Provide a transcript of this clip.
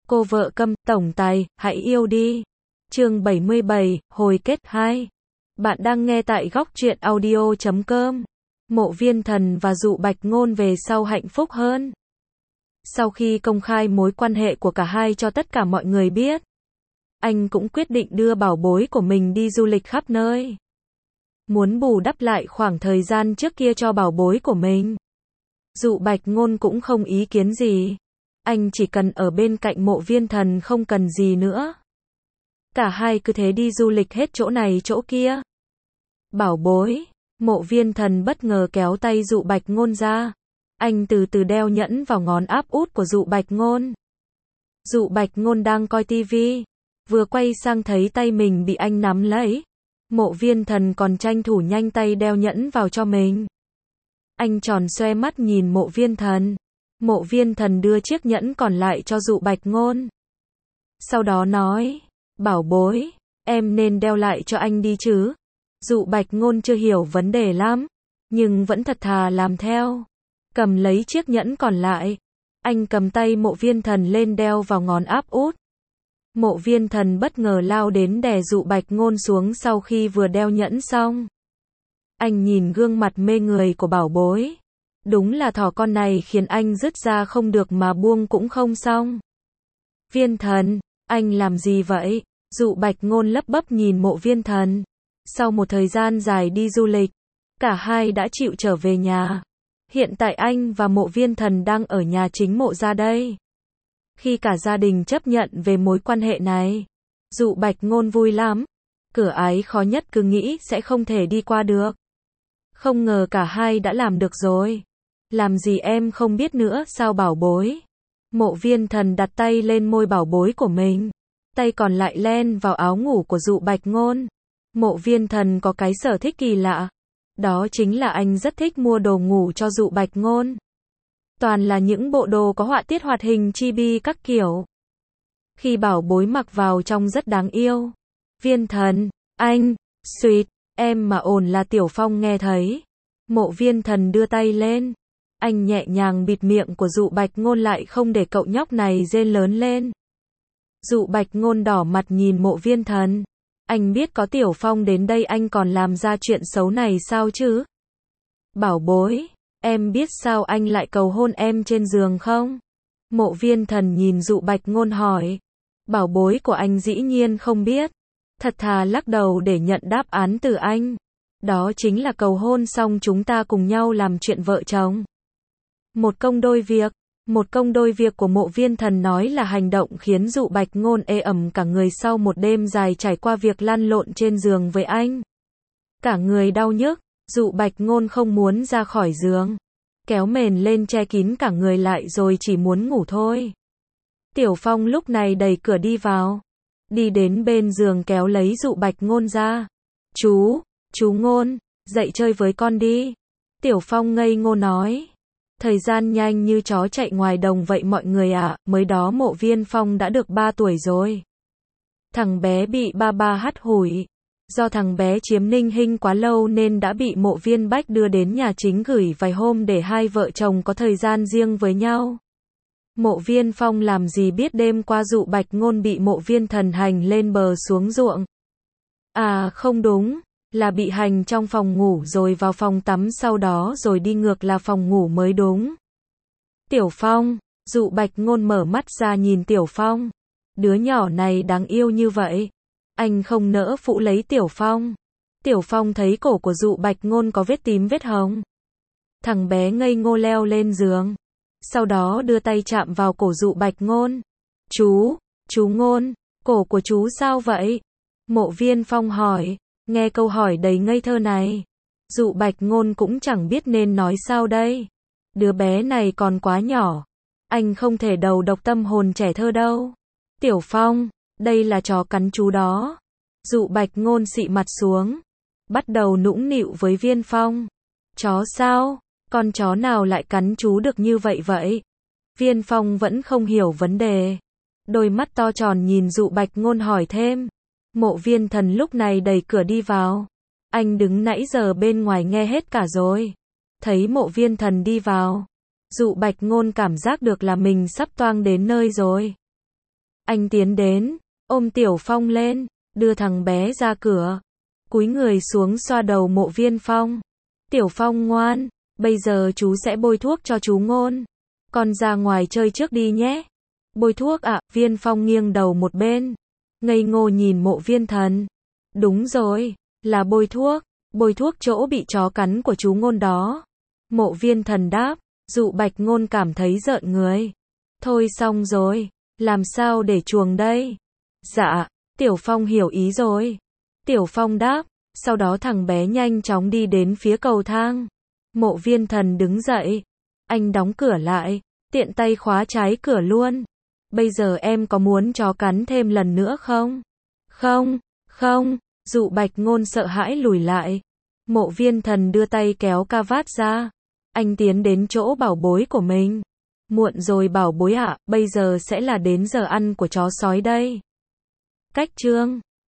Cô vợ câm, tổng tài, hãy yêu đi. Chương 77, hồi kết 2. Bạn đang nghe tại góc truyện audio.com. Mộ Viên Thần và Dụ Bạch Ngôn về sau hạnh phúc hơn. Sau khi công khai mối quan hệ của cả hai cho tất cả mọi người biết, anh cũng quyết định đưa bảo bối của mình đi du lịch khắp nơi. Muốn bù đắp lại khoảng thời gian trước kia cho bảo bối của mình. Dụ Bạch Ngôn cũng không ý kiến gì. Anh chỉ cần ở bên cạnh Mộ Viên Thần, không cần gì nữa. Cả hai cứ thế đi du lịch hết chỗ này chỗ kia. Bảo bối. Mộ Viên Thần bất ngờ kéo tay Dụ Bạch Ngôn ra. Anh từ từ đeo nhẫn vào ngón áp út của Dụ Bạch Ngôn. Dụ Bạch Ngôn đang coi tivi, vừa quay sang thấy tay mình bị anh nắm lấy. Mộ Viên Thần còn tranh thủ nhanh tay đeo nhẫn vào cho mình. Anh tròn xoe mắt nhìn Mộ Viên Thần. Mộ Viên Thần đưa chiếc nhẫn còn lại cho Dụ Bạch Ngôn. Sau đó nói, bảo bối, em nên đeo lại cho anh đi chứ. Dụ Bạch Ngôn chưa hiểu vấn đề lắm, nhưng vẫn thật thà làm theo. Cầm lấy chiếc nhẫn còn lại. Anh cầm tay Mộ Viên Thần lên đeo vào ngón áp út. Mộ Viên Thần bất ngờ lao đến đè Dụ Bạch Ngôn xuống sau khi vừa đeo nhẫn xong. Anh nhìn gương mặt mê người của bảo bối. Đúng là thỏ con này khiến anh dứt ra không được mà buông cũng không xong. Viên Thần, anh làm gì vậy? Dụ Bạch Ngôn lấp bấp nhìn Mộ Viên Thần. Sau một thời gian dài đi du lịch, cả hai đã chịu trở về nhà. Hiện tại anh và Mộ Viên Thần đang ở nhà chính Mộ gia đây. Khi cả gia đình chấp nhận về mối quan hệ này, Dụ Bạch Ngôn vui lắm. Cửa ái khó nhất cứ nghĩ sẽ không thể đi qua được. Không ngờ cả hai đã làm được rồi. Làm gì em không biết nữa sao bảo bối? Mộ Viên Thần đặt tay lên môi bảo bối của mình. Tay còn lại len vào áo ngủ của Dụ Bạch Ngôn. Mộ Viên Thần có cái sở thích kỳ lạ. Đó chính là anh rất thích mua đồ ngủ cho Dụ Bạch Ngôn. Toàn là những bộ đồ có họa tiết hoạt hình chibi các kiểu. Khi bảo bối mặc vào trông rất đáng yêu. Viên Thần, anh, sweet, em mà ồn là Tiểu Phong nghe thấy. Mộ Viên Thần đưa tay lên. Anh nhẹ nhàng bịt miệng của Dụ Bạch Ngôn lại không để cậu nhóc này rên lớn lên. Dụ Bạch Ngôn đỏ mặt nhìn Mộ Viên Thần. Anh biết có Tiểu Phong đến đây anh còn làm ra chuyện xấu này sao chứ? Bảo bối, em biết sao anh lại cầu hôn em trên giường không? Mộ Viên Thần nhìn Dụ Bạch Ngôn hỏi. Bảo bối của anh dĩ nhiên không biết. Thật thà lắc đầu để nhận đáp án từ anh. Đó chính là cầu hôn xong chúng ta cùng nhau làm chuyện vợ chồng. Một công đôi việc. Một công đôi việc của Mộ Viên Thần nói là hành động khiến Dụ Bạch Ngôn ê ẩm cả người sau một đêm dài trải qua việc lăn lộn trên giường với anh. Cả người đau nhức, Dụ Bạch Ngôn không muốn ra khỏi giường. Kéo mền lên che kín cả người lại rồi chỉ muốn ngủ thôi. Tiểu Phong lúc này đẩy cửa đi vào. Đi đến bên giường kéo lấy Dụ Bạch Ngôn ra. Chú Ngôn, dậy chơi với con đi. Tiểu Phong ngây ngô nói. Thời gian nhanh như chó chạy ngoài đồng vậy mọi người ạ, mới đó Mộ Viên Phong đã được 3 tuổi rồi. Thằng bé bị ba hắt hủi. Do thằng bé chiếm Ninh Hinh quá lâu nên đã bị Mộ Viên Bách đưa đến nhà chính gửi vài hôm để hai vợ chồng có thời gian riêng với nhau. Mộ Viên Phong làm gì biết đêm qua Dụ Bạch Ngôn bị Mộ Viên Thần hành lên bờ xuống ruộng. À không đúng, là bị hành trong phòng ngủ rồi vào phòng tắm sau đó rồi đi ngược là phòng ngủ mới đúng. Tiểu Phong, Dụ Bạch Ngôn mở mắt ra nhìn Tiểu Phong. Đứa nhỏ này đáng yêu như vậy. Anh không nỡ phụ lấy Tiểu Phong. Tiểu Phong thấy cổ của Dụ Bạch Ngôn có vết tím vết hồng. Thằng bé ngây ngô leo lên giường. Sau đó đưa tay chạm vào cổ Dụ Bạch Ngôn. Chú Ngôn, cổ của chú sao vậy? Mộ Viên Phong hỏi. Nghe câu hỏi đầy ngây thơ này, Dụ Bạch Ngôn cũng chẳng biết nên nói sao đây. Đứa bé này còn quá nhỏ. Anh không thể đầu độc tâm hồn trẻ thơ đâu. Tiểu Phong, đây là chó cắn chú đó. Dụ Bạch Ngôn xị mặt xuống. Bắt đầu nũng nịu với Viên Phong. Chó sao? Con chó nào lại cắn chú được như vậy? Viên Phong vẫn không hiểu vấn đề. Đôi mắt to tròn nhìn Dụ Bạch Ngôn hỏi thêm. Mộ Viên Thần lúc này đẩy cửa đi vào. Anh đứng nãy giờ bên ngoài nghe hết cả rồi. Thấy Mộ Viên Thần đi vào, Dụ Bạch Ngôn cảm giác được là mình sắp toang đến nơi rồi. Anh tiến đến, ôm Tiểu Phong lên, đưa thằng bé ra cửa. Cúi người xuống xoa đầu Mộ Viên Phong. Tiểu Phong ngoan, bây giờ chú sẽ bôi thuốc cho chú Ngôn. Con ra ngoài chơi trước đi nhé. Bôi thuốc ạ, Viên Phong nghiêng đầu một bên. Ngây ngô nhìn Mộ Viên Thần. Đúng rồi, là bôi thuốc chỗ bị chó cắn của chú Ngôn đó. Mộ Viên Thần đáp, Dụ Bạch Ngôn cảm thấy rợn người. Thôi xong rồi, làm sao để chuồng đây? Dạ, Tiểu Phong hiểu ý rồi. Tiểu Phong đáp, sau đó thằng bé nhanh chóng đi đến phía cầu thang. Mộ Viên Thần đứng dậy. Anh đóng cửa lại, tiện tay khóa trái cửa luôn. Bây giờ em có muốn chó cắn thêm lần nữa không? Không, Dụ Bạch Ngôn sợ hãi lùi lại. Mộ Viên Thần đưa tay kéo ca vát ra. Anh tiến đến chỗ bảo bối của mình. Muộn rồi bảo bối ạ, bây giờ sẽ là đến giờ ăn của chó sói đây. Cách chương